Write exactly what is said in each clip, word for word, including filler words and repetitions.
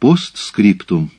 Постскриптум.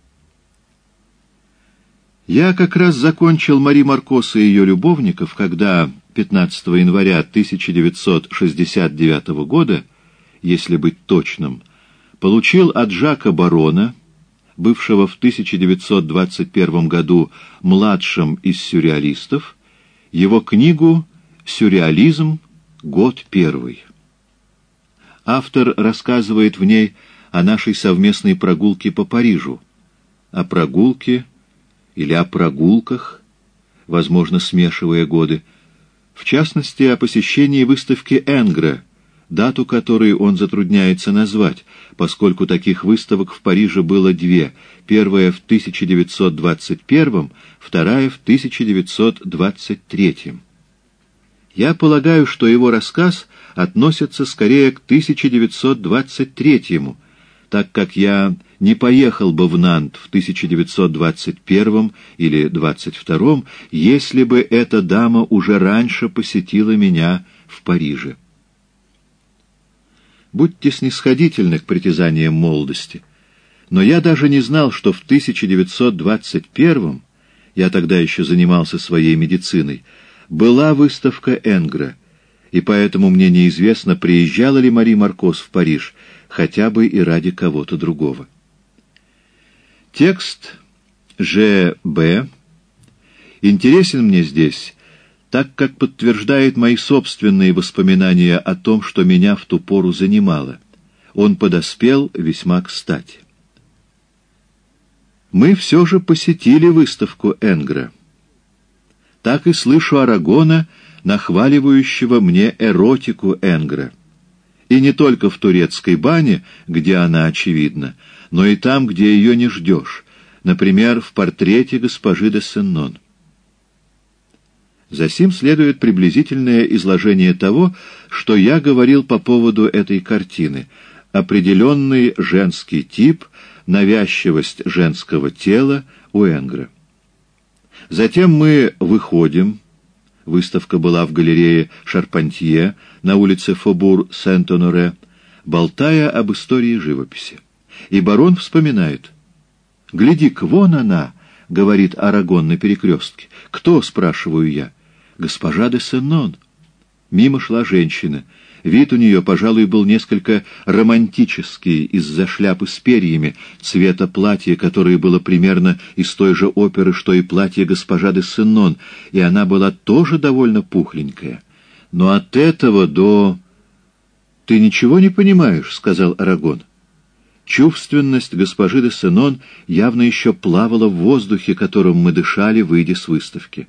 Я как раз закончил Мари Маркос и ее любовников, когда пятнадцатого января тысяча девятьсот шестьдесят девятого года, если быть точным, получил от Жака Барона, бывшего в тысяча девятьсот двадцать первом году младшим из сюрреалистов, его книгу «Сюрреализм. Год первый». Автор рассказывает в ней о нашей совместной прогулке по Парижу, о прогулке или о прогулках, возможно, смешивая годы, в частности, о посещении выставки Энгра, дату которой он затрудняется назвать, поскольку таких выставок в Париже было две, первая в тысяча девятьсот двадцать первом, вторая в тысяча девятьсот двадцать третьем. Я полагаю, что его рассказ относится скорее к тысяча девятьсот двадцать третьему, так как я не поехал бы в Нант в тысяча девятьсот двадцать первом или двадцать втором, если бы эта дама уже раньше посетила меня в Париже. Будьте снисходительны к притязаниям молодости, но я даже не знал, что в тысяча девятьсот двадцать первом, я тогда еще занимался своей медициной, была выставка Энгра, и поэтому мне неизвестно, приезжала ли Мари Маркос в Париж, хотя бы и ради кого-то другого. Текст Ж Б интересен мне здесь, так как подтверждает мои собственные воспоминания о том, что меня в ту пору занимало. Он подоспел весьма кстати. Мы все же посетили выставку Энгра. Так и слышу Арагона, нахваливающего мне эротику Энгра. И не только в турецкой бане, где она очевидна, но и там, где ее не ждешь, например, в портрете госпожи де Сеннон. Засим следует приблизительное изложение того, что я говорил по поводу этой картины: определенный женский тип, навязчивость женского тела у Энгра. Затем мы выходим. Выставка была в галерее Шарпантье на улице Фобур-Сент-Оноре, болтая об истории живописи. И барон вспоминает. «Гляди-ка, вон она!» — говорит Арагон на перекрестке. «Кто?» — спрашиваю я. «Госпожа де Сеннон». Мимо шла женщина. Вид у нее, пожалуй, был несколько романтический из-за шляпы с перьями, цвета платья, которое было примерно из той же оперы, что и платье госпожа де Сеннон, и она была тоже довольно пухленькая. Но от этого до... «Ты ничего не понимаешь», — сказал Арагон. Чувственность госпожи де Сеннон явно еще плавала в воздухе, которым мы дышали, выйдя с выставки.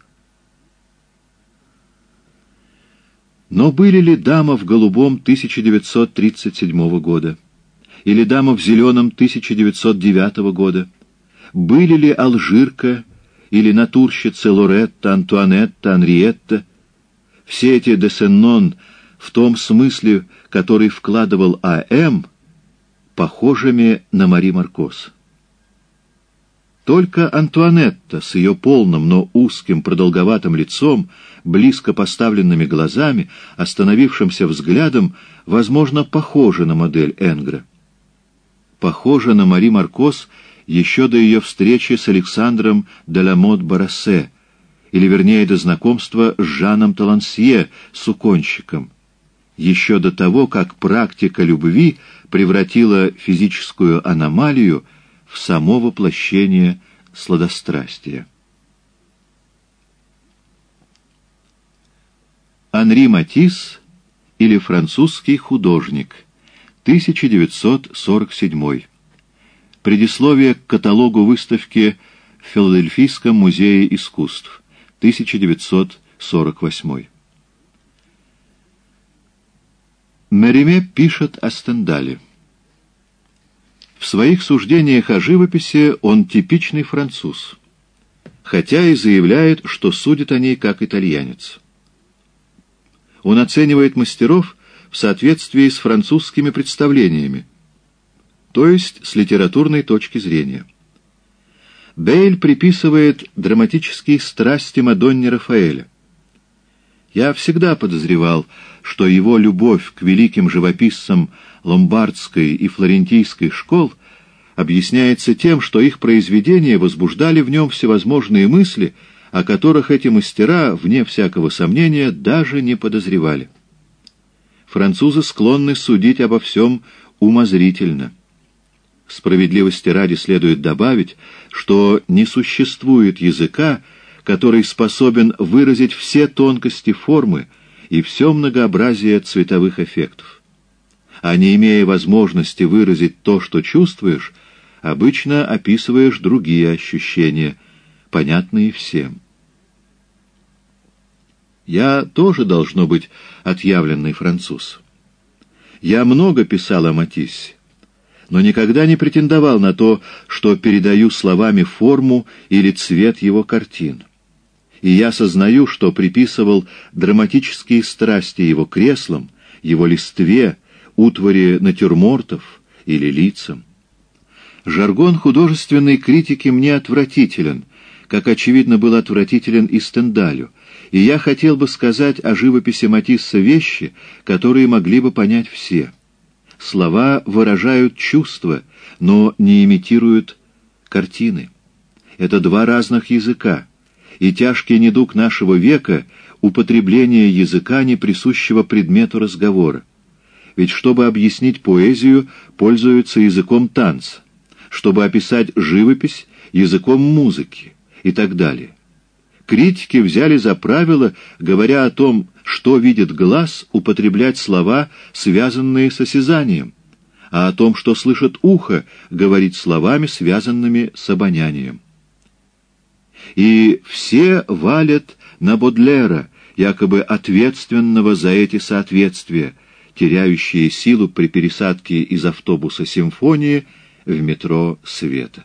Но были ли дама в голубом тысяча девятьсот тридцать седьмого года? Или дама в зеленом тысяча девятьсот девятого года? Были ли Алжирка или натурщица Лоретта, Антуанетта, Анриетта? Все эти де Сеннон в том смысле, который вкладывал А М, похожими на Мари Маркос. Только Антуанетта с ее полным, но узким, продолговатым лицом, близко поставленными глазами, остановившимся взглядом, возможно, похожа на модель Энгра. Похожа на Мари Маркос еще до ее встречи с Александром де ла Мот-Барассе, или, вернее, до знакомства с Жаном Талансье, суконщиком, еще до того, как практика любви превратила физическую аномалию в само воплощение сладострастия. Анри Матисс или французский художник, тысяча девятьсот сорок седьмой. Предисловие к каталогу выставки в Филадельфийском музее искусств, тысяча девятьсот сорок восьмой. Мериме пишет о Стендале. В своих суждениях о живописи он типичный француз, хотя и заявляет, что судит о ней как итальянец. Он оценивает мастеров в соответствии с французскими представлениями, то есть с литературной точки зрения. Бейль приписывает драматические страсти Мадонне Рафаэля. Я всегда подозревал, что его любовь к великим живописцам ломбардской и флорентийской школ объясняется тем, что их произведения возбуждали в нем всевозможные мысли, о которых эти мастера, вне всякого сомнения, даже не подозревали. Французы склонны судить обо всем умозрительно. Справедливости ради следует добавить, что не существует языка, который способен выразить все тонкости формы и все многообразие цветовых эффектов. А не имея возможности выразить то, что чувствуешь, обычно описываешь другие ощущения, понятные всем. Я тоже, должно быть, отъявленный француз. Я много писал о Матиссе, но никогда не претендовал на то, что передаю словами форму или цвет его картин. И я сознаю, что приписывал драматические страсти его креслам, его листве, утвари натюрмортов или лицам. Жаргон художественной критики мне отвратителен, как, очевидно, был отвратителен и Стендалю, и я хотел бы сказать о живописи Матисса вещи, которые могли бы понять все. Слова выражают чувства, но не имитируют картины. Это два разных языка, и тяжкий недуг нашего века — употребление языка, не присущего предмету разговора. Ведь чтобы объяснить поэзию, пользуются языком танца, чтобы описать живопись — языком музыки и так далее. Критики взяли за правило, говоря о том, что видит глаз, употреблять слова, связанные с осязанием, а о том, что слышит ухо, говорить словами, связанными с обонянием. И все валят на Бодлера, якобы ответственного за эти соответствия, теряющие силу при пересадке из автобуса «Симфонии» в метро «Света».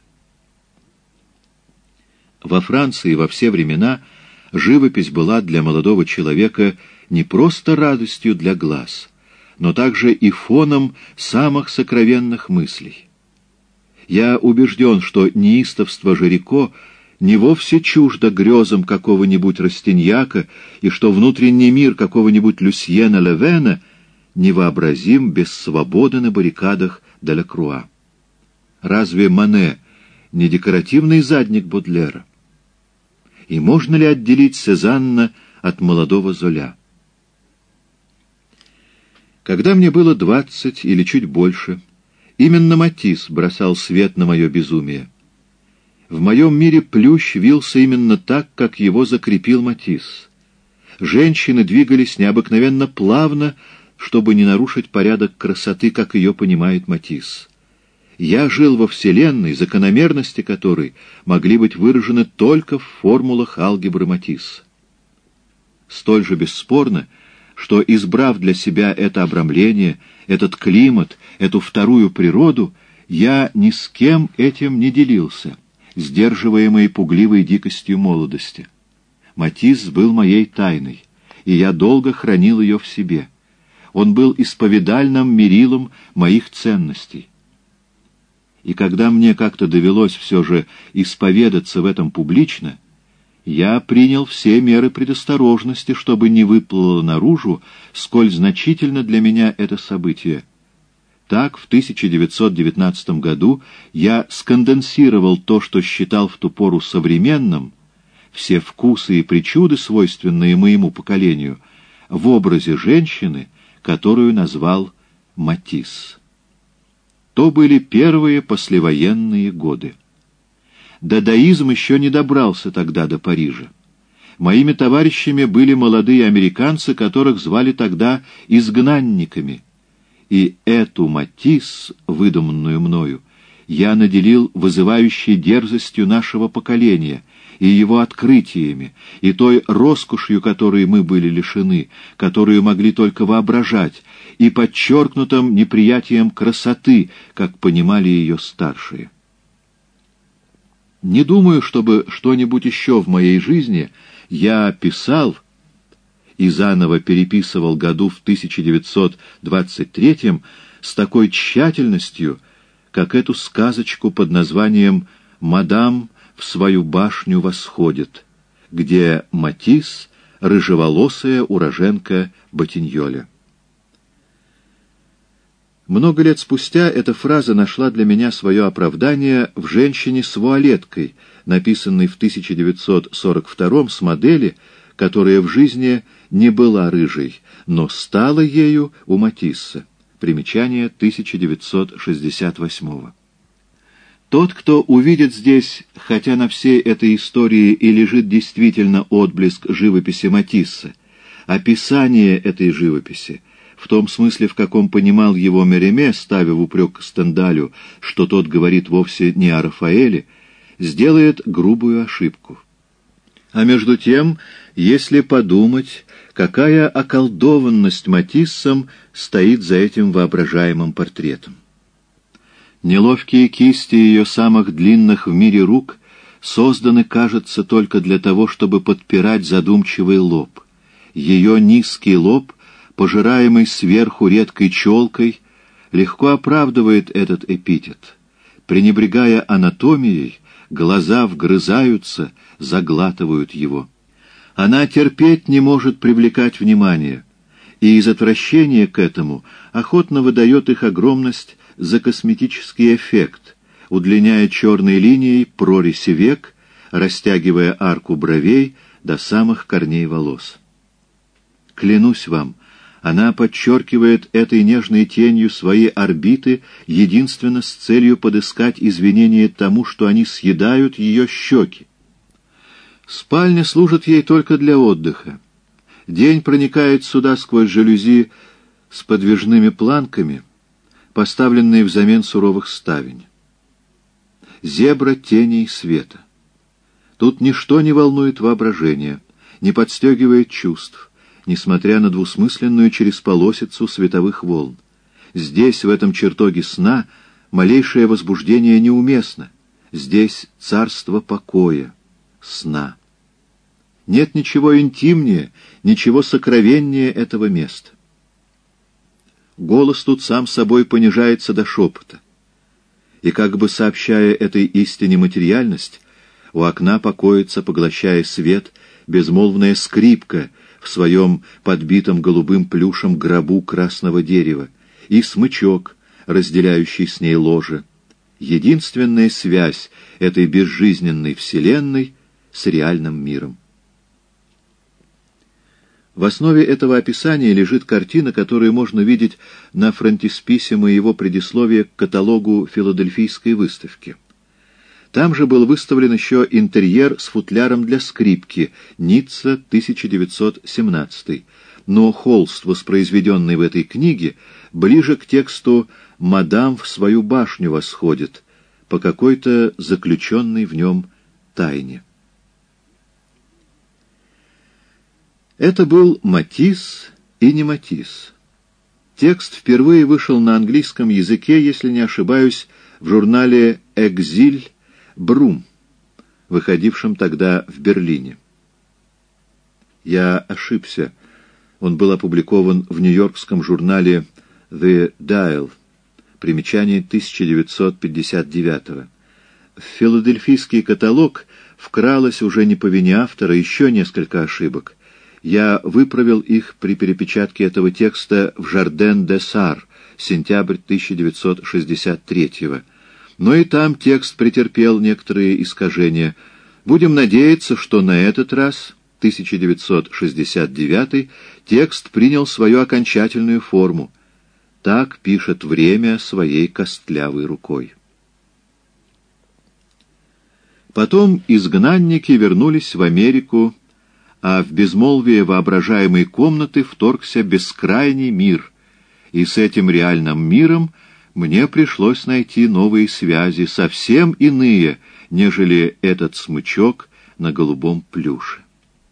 Во Франции во все времена живопись была для молодого человека не просто радостью для глаз, но также и фоном самых сокровенных мыслей. Я убежден, что неистовство Жирико не вовсе чуждо грезам какого-нибудь Растиньяка, и что внутренний мир какого-нибудь Люсьена Левена невообразим без свободы на баррикадах Делакруа. Разве Мане не декоративный задник Бодлера? И можно ли отделить Сезанна от молодого Золя? Когда мне было двадцать или чуть больше, именно Матисс бросал свет на мое безумие. В моем мире плющ вился именно так, как его закрепил Матисс. Женщины двигались необыкновенно плавно, чтобы не нарушить порядок красоты, как ее понимает Матисс. Я жил во Вселенной, закономерности которой могли быть выражены только в формулах алгебры Матисса. Столь же бесспорно, что, избрав для себя это обрамление, этот климат, эту вторую природу, я ни с кем этим не делился, сдерживаемый пугливой дикостью молодости. Матисс был моей тайной, и я долго хранил ее в себе. Он был исповедальным мерилом моих ценностей. И когда мне как-то довелось все же исповедаться в этом публично, я принял все меры предосторожности, чтобы не выплыло наружу, сколь значительно для меня это событие. Так, в тысяча девятьсот девятнадцатом году я сконденсировал то, что считал в ту пору современным, все вкусы и причуды, свойственные моему поколению, в образе женщины, которую назвал Матисс. То были первые послевоенные годы. Дадаизм еще не добрался тогда до Парижа. Моими товарищами были молодые американцы, которых звали тогда изгнанниками. И эту Матисс, выдуманную мною, я наделил вызывающей дерзостью нашего поколения, и его открытиями, и той роскошью, которой мы были лишены, которую могли только воображать, и подчеркнутым неприятием красоты, как понимали ее старшие. Не думаю, чтобы что-нибудь еще в моей жизни я писал и заново переписывал году в тысяча девятьсот двадцать третьем с такой тщательностью, как эту сказочку под названием «Мадам в свою башню восходит», где Матисс — рыжеволосая уроженка Ботиньоля. Много лет спустя эта фраза нашла для меня свое оправдание в «Женщине с вуалеткой», написанной в тысяча девятьсот сорок втором с модели, которая в жизни не была рыжей, но стала ею у Матисса. Примечание тысяча девятьсот шестьдесят восьмого. Тот, кто увидит здесь, хотя на всей этой истории и лежит действительно отблеск живописи Матисса, описание этой живописи, в том смысле, в каком понимал его Мереме, ставя в упрек Стендалю, что тот говорит вовсе не о Рафаэле, сделает грубую ошибку. А между тем, если подумать, какая околдованность Матиссом стоит за этим воображаемым портретом. Неловкие кисти ее самых длинных в мире рук созданы, кажется, только для того, чтобы подпирать задумчивый лоб. Ее низкий лоб, пожираемый сверху редкой челкой, легко оправдывает этот эпитет. Пренебрегая анатомией, глаза вгрызаются, заглатывают его. Она терпеть не может привлекать внимание, и из отвращения к этому охотно выдает их огромность за косметический эффект, удлиняя черной линией прореси век, растягивая арку бровей до самых корней волос. Клянусь вам, она подчеркивает этой нежной тенью свои орбиты единственно с целью подыскать извинение тому, что они съедают ее щеки. Спальня служит ей только для отдыха. День проникает сюда сквозь жалюзи с подвижными планками, поставленные взамен суровых ставень. Зебра теней света. Тут ничто не волнует воображение, не подстегивает чувств, несмотря на двусмысленную чересполосицу световых волн. Здесь, в этом чертоге сна, малейшее возбуждение неуместно. Здесь царство покоя, сна. Нет ничего интимнее, ничего сокровеннее этого места. Голос тут сам собой понижается до шепота. И как бы сообщая этой истине материальность, у окна покоится, поглощая свет, безмолвная скрипка в своем подбитом голубым плюшем гробу красного дерева, и смычок, разделяющий с ней ложе. Единственная связь этой безжизненной вселенной с реальным миром. В основе этого описания лежит картина, которую можно видеть на фронтисписе моего предисловия к каталогу филадельфийской выставки. Там же был выставлен еще интерьер с футляром для скрипки, Ницца, тысяча девятьсот семнадцатый. Но холст, воспроизведенный в этой книге, ближе к тексту «Мадам в свою башню восходит» по какой-то заключенной в нем тайне. Это был Матисс и не Матисс. Текст впервые вышел на английском языке, если не ошибаюсь, в журнале «Экзиль Брум», выходившем тогда в Берлине. Я ошибся. Он был опубликован в нью-йоркском журнале «The Dial», примечание тысяча девятьсот пятьдесят девятого. В филадельфийский каталог вкралось уже не по вине автора еще несколько ошибок. Я выправил их при перепечатке этого текста в «Жарден-де-Сар», сентябрь тысяча девятьсот шестьдесят третьего. Но и там текст претерпел некоторые искажения. Будем надеяться, что на этот раз, тысяча девятьсот шестьдесят девятый, текст принял свою окончательную форму. Так пишет время своей костлявой рукой. Потом изгнанники вернулись в Америку, а в безмолвие воображаемой комнаты вторгся бескрайний мир, и с этим реальным миром мне пришлось найти новые связи, совсем иные, нежели этот смычок на голубом плюше.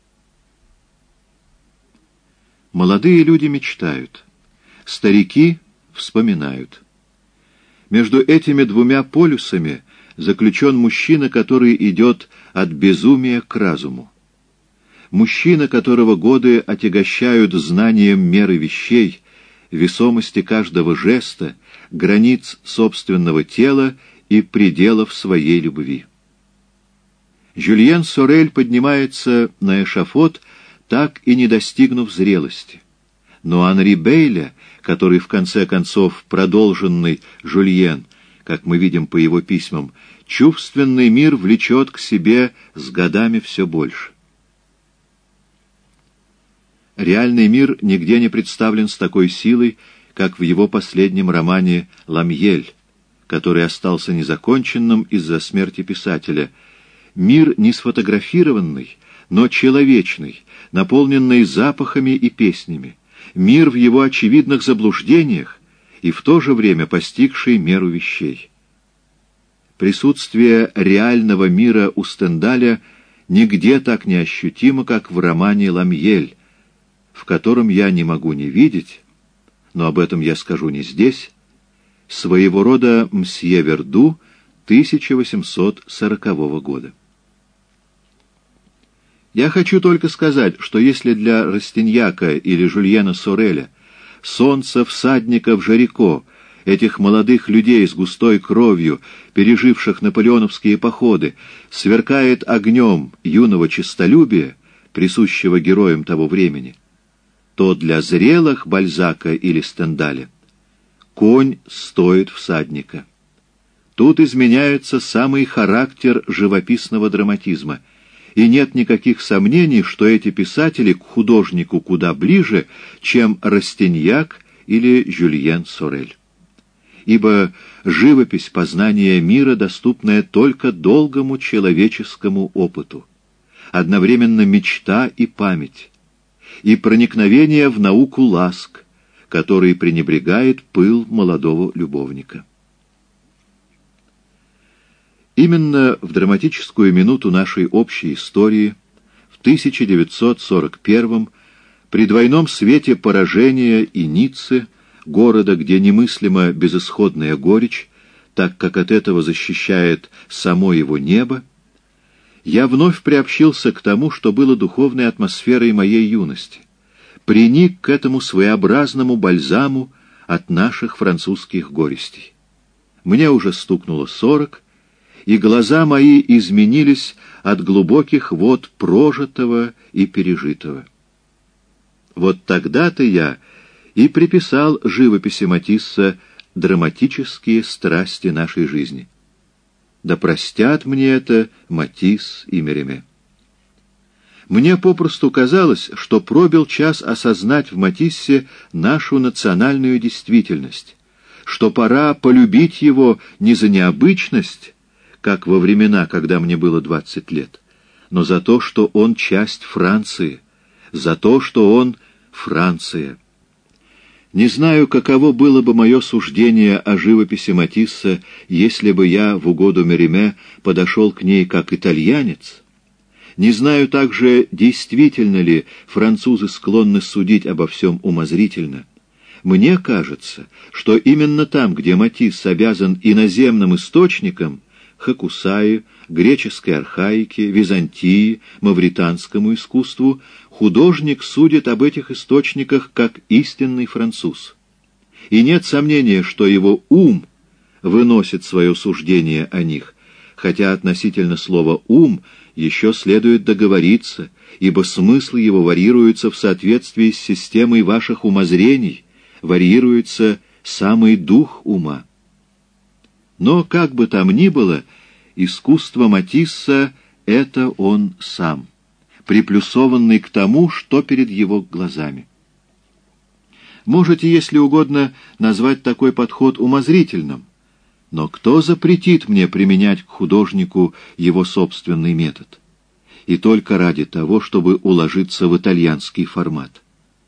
Молодые люди мечтают, старики вспоминают. Между этими двумя полюсами заключен мужчина, который идет от безумия к разуму. Мужчина, которого годы отягощают знанием меры вещей, весомости каждого жеста, границ собственного тела и пределов своей любви. Жюльен Сорель поднимается на эшафот, так и не достигнув зрелости. Но Анри Бейля, который в конце концов продолженный Жюльен, как мы видим по его письмам, чувственный мир влечет к себе с годами все больше. Реальный мир нигде не представлен с такой силой, как в его последнем романе «Ламьель», который остался незаконченным из-за смерти писателя. Мир не сфотографированный, но человечный, наполненный запахами и песнями. Мир в его очевидных заблуждениях и в то же время постигший меру вещей. Присутствие реального мира у Стендаля нигде так не ощутимо, как в романе «Ламьель», в котором я не могу не видеть, но об этом я скажу не здесь, своего рода «Мсье Верду» тысяча восемьсот сорокового года. Я хочу только сказать, что если для Растиньяка или Жюльена Сореля солнце всадников Жарико, этих молодых людей с густой кровью, переживших наполеоновские походы, сверкает огнем юного честолюбия, присущего героям того времени, то для зрелых Бальзака или Стендаля конь стоит всадника. Тут изменяется самый характер живописного драматизма, и нет никаких сомнений, что эти писатели к художнику куда ближе, чем Растиньяк или Жюльен Сорель. Ибо живопись познания мира, доступная только долгому человеческому опыту, одновременно мечта и память, и проникновение в науку ласк, который пренебрегает пыл молодого любовника. Именно в драматическую минуту нашей общей истории, в тысяча девятьсот сорок первом, при двойном свете поражения и Ниццы, города, где немыслима безысходная горечь, так как от этого защищает само его небо, я вновь приобщился к тому, что было духовной атмосферой моей юности, приник к этому своеобразному бальзаму от наших французских горестей. Мне уже стукнуло сорок, и глаза мои изменились от глубоких вод прожитого и пережитого. Вот тогда-то я и приписал живописи Матисса драматические страсти нашей жизни. Да простят мне это Матисс и Мериме. Мне попросту казалось, что пробил час осознать в Матиссе нашу национальную действительность, что пора полюбить его не за необычность, как во времена, когда мне было двадцать лет, но за то, что он часть Франции, за то, что он Франция. Не знаю, каково было бы мое суждение о живописи Матисса, если бы я в угоду Мериме подошел к ней как итальянец. Не знаю также, действительно ли французы склонны судить обо всем умозрительно. Мне кажется, что именно там, где Матисс обязан иноземным источникам, Хакусаи, греческой архаике, Византии, мавританскому искусству, художник судит об этих источниках как истинный француз. И нет сомнения, что его ум выносит свое суждение о них, хотя относительно слова «ум» еще следует договориться, ибо смысл его варьируется в соответствии с системой ваших умозрений, варьируется самый дух ума. Но, как бы там ни было, искусство Матисса — это он сам, приплюсованный к тому, что перед его глазами. Можете, если угодно, назвать такой подход умозрительным, но кто запретит мне применять к художнику его собственный метод? И только ради того, чтобы уложиться в итальянский формат.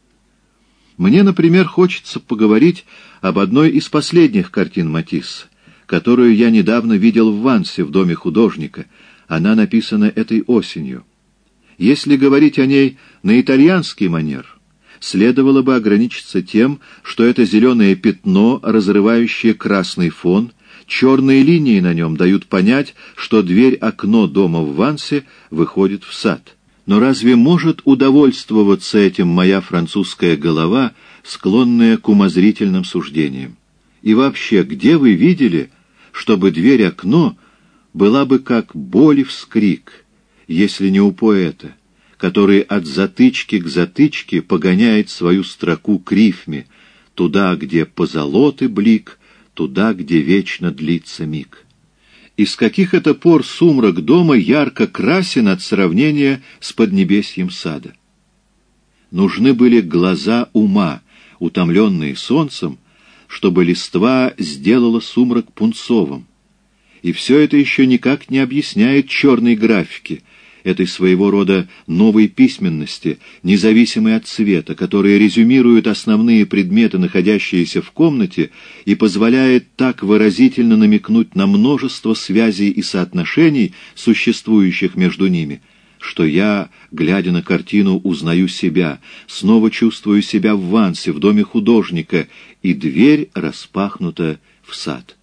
Мне, например, хочется поговорить об одной из последних картин Матисса, которую я недавно видел в Вансе, в доме художника. Она написана этой осенью. Если говорить о ней на итальянский манер, следовало бы ограничиться тем, что это зеленое пятно, разрывающее красный фон, черные линии на нем дают понять, что дверь-окно дома в Вансе выходит в сад. Но разве может удовольствоваться этим моя французская голова, склонная к умозрительным суждениям? И вообще, где вы видели, чтобы дверь-окно была бы как боль и вскрик, если не у поэта, который от затычки к затычке погоняет свою строку к рифме, туда, где позолоты блик, туда, где вечно длится миг. И с каких это пор сумрак дома ярко красен от сравнения с поднебесьем сада? Нужны были глаза ума, утомленные солнцем, чтобы листва сделала сумрак пунцовым. И все это еще никак не объясняет черной графики, этой своего рода новой письменности, независимой от цвета, которая резюмирует основные предметы, находящиеся в комнате, и позволяет так выразительно намекнуть на множество связей и соотношений, существующих между ними, что я, глядя на картину, узнаю себя, снова чувствую себя в Вансе, в доме художника, и дверь распахнута в сад.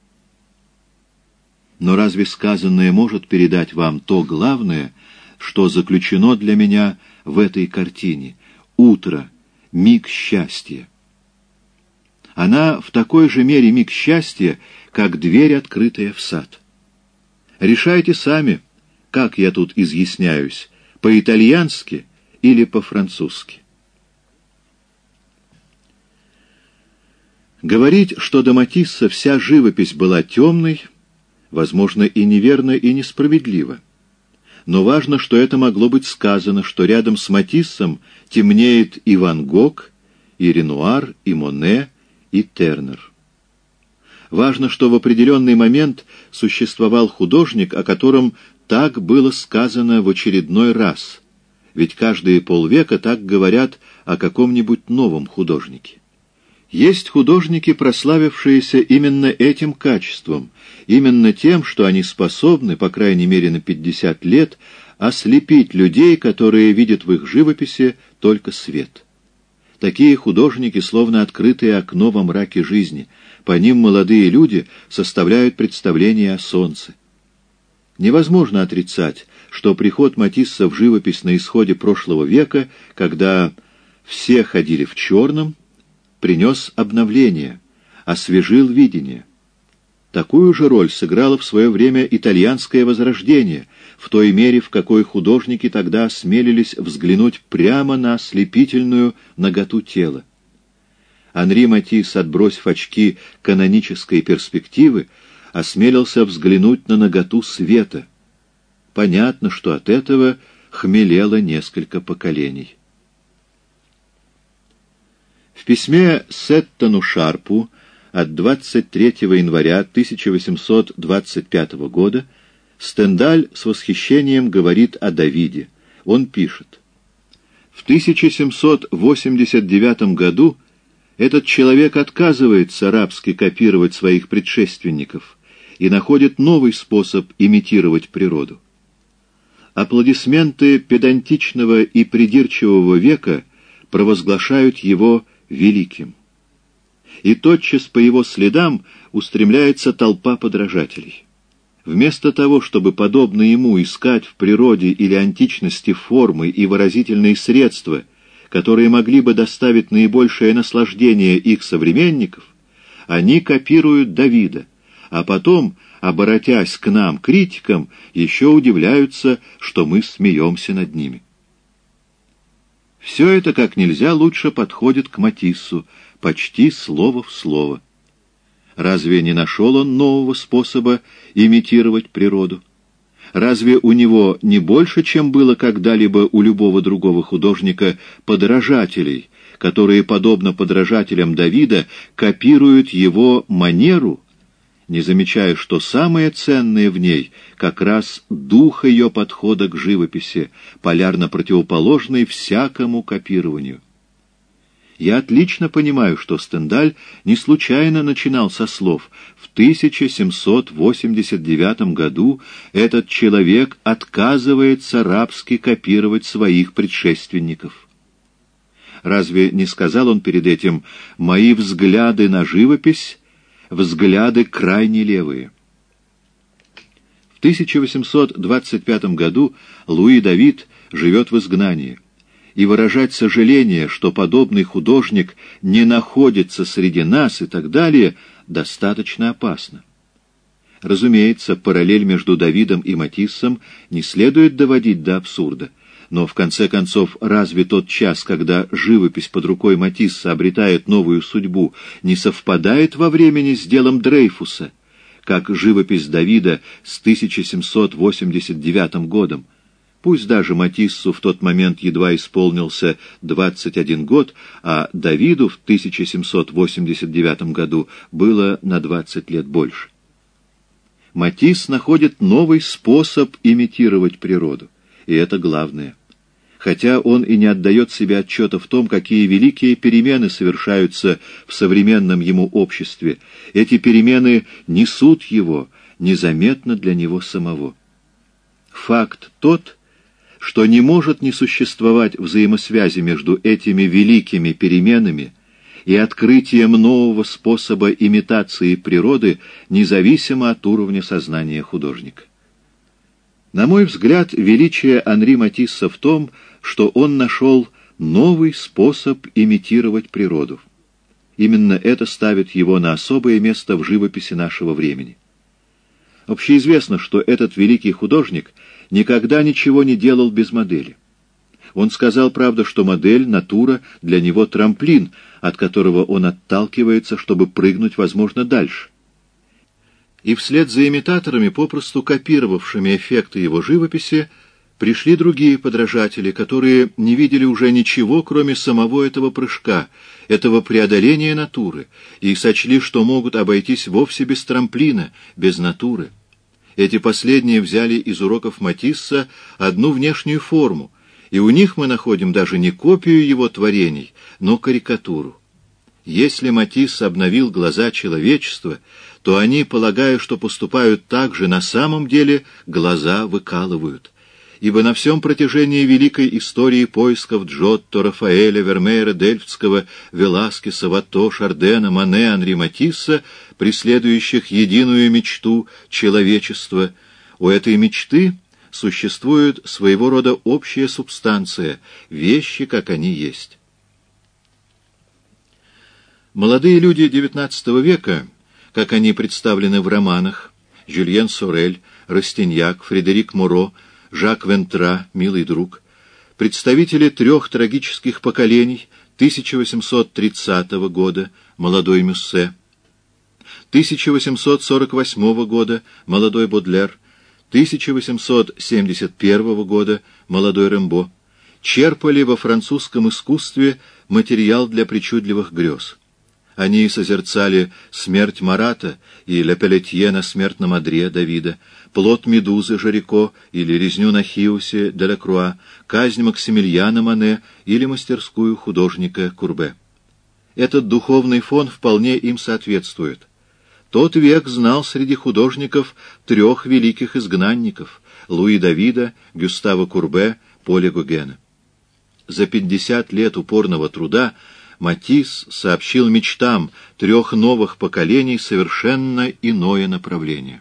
Но разве сказанное может передать вам то главное, что заключено для меня в этой картине? Утро, миг счастья. Она в такой же мере миг счастья, как дверь, открытая в сад. Решайте сами, как я тут изъясняюсь, по-итальянски или по-французски. Говорить, что до Матисса вся живопись была темной, возможно, и неверно, и несправедливо. Но важно, что это могло быть сказано, что рядом с Матиссом темнеет и Ван Гог, и Ренуар, и Моне, и Тернер. Важно, что в определенный момент существовал художник, о котором так было сказано в очередной раз, ведь каждые полвека так говорят о каком-нибудь новом художнике. Есть художники, прославившиеся именно этим качеством, именно тем, что они способны, по крайней мере на пятьдесят лет, ослепить людей, которые видят в их живописи только свет. Такие художники, словно открытое окно во мраке жизни, по ним молодые люди составляют представление о солнце. Невозможно отрицать, что приход Матисса в живопись на исходе прошлого века, когда все ходили в черном, принес обновление, освежил видение. Такую же роль сыграло в свое время итальянское возрождение, в той мере, в какой художники тогда осмелились взглянуть прямо на ослепительную наготу тела. Анри Матисс, отбросив очки канонической перспективы, осмелился взглянуть на наготу света. Понятно, что от этого хмелело несколько поколений. В письме Сеттону Шарпу от двадцать третьего января тысяча восемьсот двадцать пятого года Стендаль с восхищением говорит о Давиде. Он пишет: «В тысяча семьсот восемьдесят девятом году этот человек отказывается рабски копировать своих предшественников и находит новый способ имитировать природу. Аплодисменты педантичного и придирчивого века провозглашают его великим. И тотчас по его следам устремляется толпа подражателей. Вместо того, чтобы, подобно ему, искать в природе или античности формы и выразительные средства, которые могли бы доставить наибольшее наслаждение их современников, они копируют Давида, а потом, оборотясь к нам, критикам, еще удивляются, что мы смеемся над ними. Все это как нельзя лучше подходит к Матиссу, почти слово в слово. Разве не нашел он нового способа имитировать природу? Разве у него не больше, чем было когда-либо у любого другого художника, подражателей, которые, подобно подражателям Давида, копируют его манеру, не замечая, что самое ценное в ней как раз дух ее подхода к живописи, полярно противоположный всякому копированию? Я отлично понимаю, что Стендаль не случайно начинал со слов: «В тысяча семьсот восемьдесят девятом году этот человек отказывается рабски копировать своих предшественников». Разве не сказал он перед этим: «Мои взгляды на живопись — взгляды крайне левые»? В тысяча восемьсот двадцать пятом году Луи Давид живет в изгнании, и выражать сожаление, что подобный художник не находится среди нас и так далее, достаточно опасно. Разумеется, параллель между Давидом и Матиссом не следует доводить до абсурда, Но, в конце концов, разве тот час, когда живопись под рукой Матисса обретает новую судьбу, не совпадает во времени с делом Дрейфуса, как живопись Давида с тысяча семьсот восемьдесят девятым годом? Пусть даже Матиссу в тот момент едва исполнился двадцать один год, а Давиду в тысяча семьсот восемьдесят девятом году было на двадцать лет больше. Матисс находит новый способ имитировать природу, и это главное. Хотя он и не отдает себе отчета в том, какие великие перемены совершаются в современном ему обществе, эти перемены несут его незаметно для него самого. Факт тот, что не может не существовать взаимосвязи между этими великими переменами и открытием нового способа имитации природы, независимо от уровня сознания художника. На мой взгляд, величие Анри Матисса в том, что он нашел новый способ имитировать природу. Именно это ставит его на особое место в живописи нашего времени. Общеизвестно, что этот великий художник никогда ничего не делал без модели. Он сказал, правда, что модель, натура, для него трамплин, от которого он отталкивается, чтобы прыгнуть, возможно, дальше. И вслед за имитаторами, попросту копировавшими эффекты его живописи, пришли другие подражатели, которые не видели уже ничего, кроме самого этого прыжка, этого преодоления натуры, и сочли, что могут обойтись вовсе без трамплина, без натуры. Эти последние взяли из уроков Матисса одну внешнюю форму, и у них мы находим даже не копию его творений, но карикатуру. Если Матисс обновил глаза человечества, то они, полагая, что поступают так же, на самом деле глаза выкалывают. Ибо на всем протяжении великой истории поисков Джотто, Рафаэля, Вермеера, Дельфтского, Веласкеса, Ватто, Шардена, Мане, Анри Матисса, преследующих единую мечту человечества, у этой мечты существует своего рода общая субстанция, вещи, как они есть. Молодые люди девятнадцатого века, как они представлены в романах, Жюльен Сорель, Растиньяк, Фредерик Моро, Жак Вентра, милый друг, представители трех трагических поколений тысяча восемьсот тридцатого года, молодой Мюссе, тысяча восемьсот сорок восьмого года, молодой Бодлер, тысяча восемьсот семьдесят первого года, молодой Рембо, черпали во французском искусстве материал для причудливых грез. Они созерцали смерть Марата и Ле Пелетье на смертном одре Давида, плод Медузы Жирико или резню на Хиусе Делакруа, казнь Максимилиана Мане или мастерскую художника Курбе. Этот духовный фон вполне им соответствует. Тот век знал среди художников трех великих изгнанников — Луи Давида, Гюстава Курбе, Поля Гогена. За пятьдесят лет упорного труда Матисс сообщил мечтам трех новых поколений совершенно иное направление.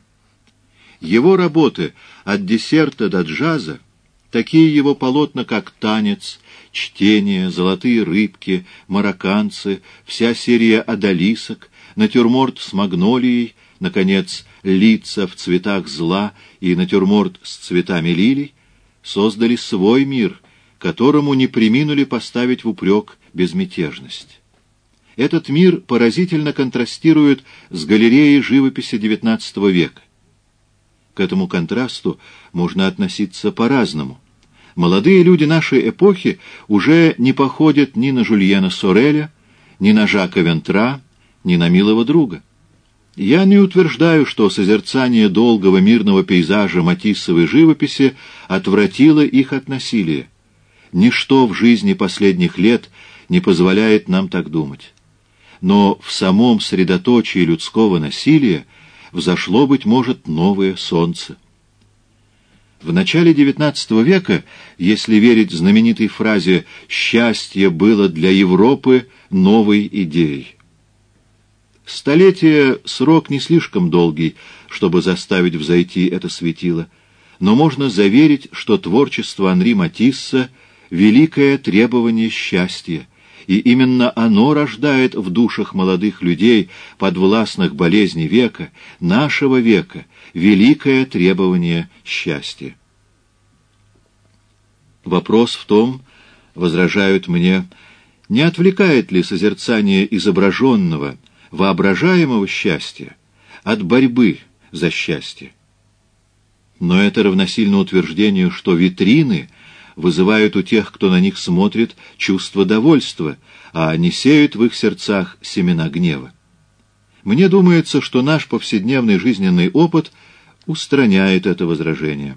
Его работы от десерта до джаза, такие его полотна, как «Танец», «Чтение», «Золотые рыбки», «Марокканцы», вся серия «Одолисок», «Натюрморт с магнолией», наконец, «Лица в цветах зла» и «Натюрморт с цветами лилий», создали свой мир, которому не преминули поставить в упрек безмятежность. Этот мир поразительно контрастирует с галереей живописи девятнадцатого века. К этому контрасту можно относиться по-разному. Молодые люди нашей эпохи уже не походят ни на Жюльена Сореля, ни на Жака Вентра, ни на милого друга. Я не утверждаю, что созерцание долгого мирного пейзажа матиссовой живописи отвратило их от насилия. Ничто в жизни последних лет не позволяет нам так думать. Но в самом средоточии людского насилия взошло, быть может, новое солнце. В начале девятнадцатого века, если верить знаменитой фразе «счастье было для Европы новой идеей». Столетие — срок не слишком долгий, чтобы заставить взойти это светило, но можно заверить, что творчество Анри Матисса — великое требование счастья, и именно оно рождает в душах молодых людей, подвластных болезни века, нашего века, великое требование счастья. Вопрос в том, возражают мне, не отвлекает ли созерцание изображенного, воображаемого счастья от борьбы за счастье? Но это равносильно утверждению, что витрины вызывают у тех, кто на них смотрит, чувство довольства, а не сеют в их сердцах семена гнева. Мне думается, что наш повседневный жизненный опыт устраняет это возражение.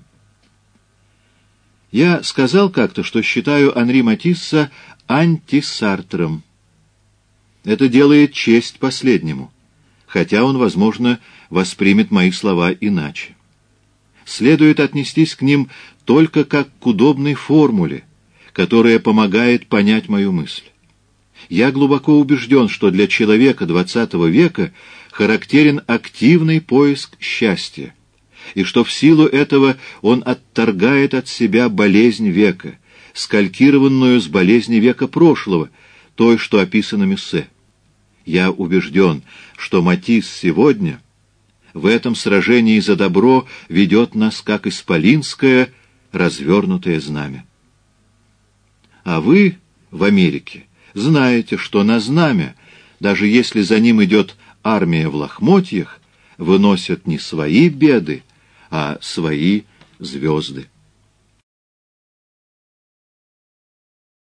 Я сказал как-то, что считаю Анри Матисса антисартром. Это делает честь последнему, хотя он, возможно, воспримет мои слова иначе. Следует отнестись к ним только как к удобной формуле, которая помогает понять мою мысль. Я глубоко убежден, что для человека двадцатого века характерен активный поиск счастья, и что в силу этого он отторгает от себя болезнь века, скалькированную с болезни века прошлого, той, что описано Мюссе. Я убежден, что Матисс сегодня в этом сражении за добро ведет нас как исполинское развернутое знамя. А вы в Америке знаете, что на знамя, даже если за ним идет армия в лохмотьях, выносят не свои беды, а свои звезды.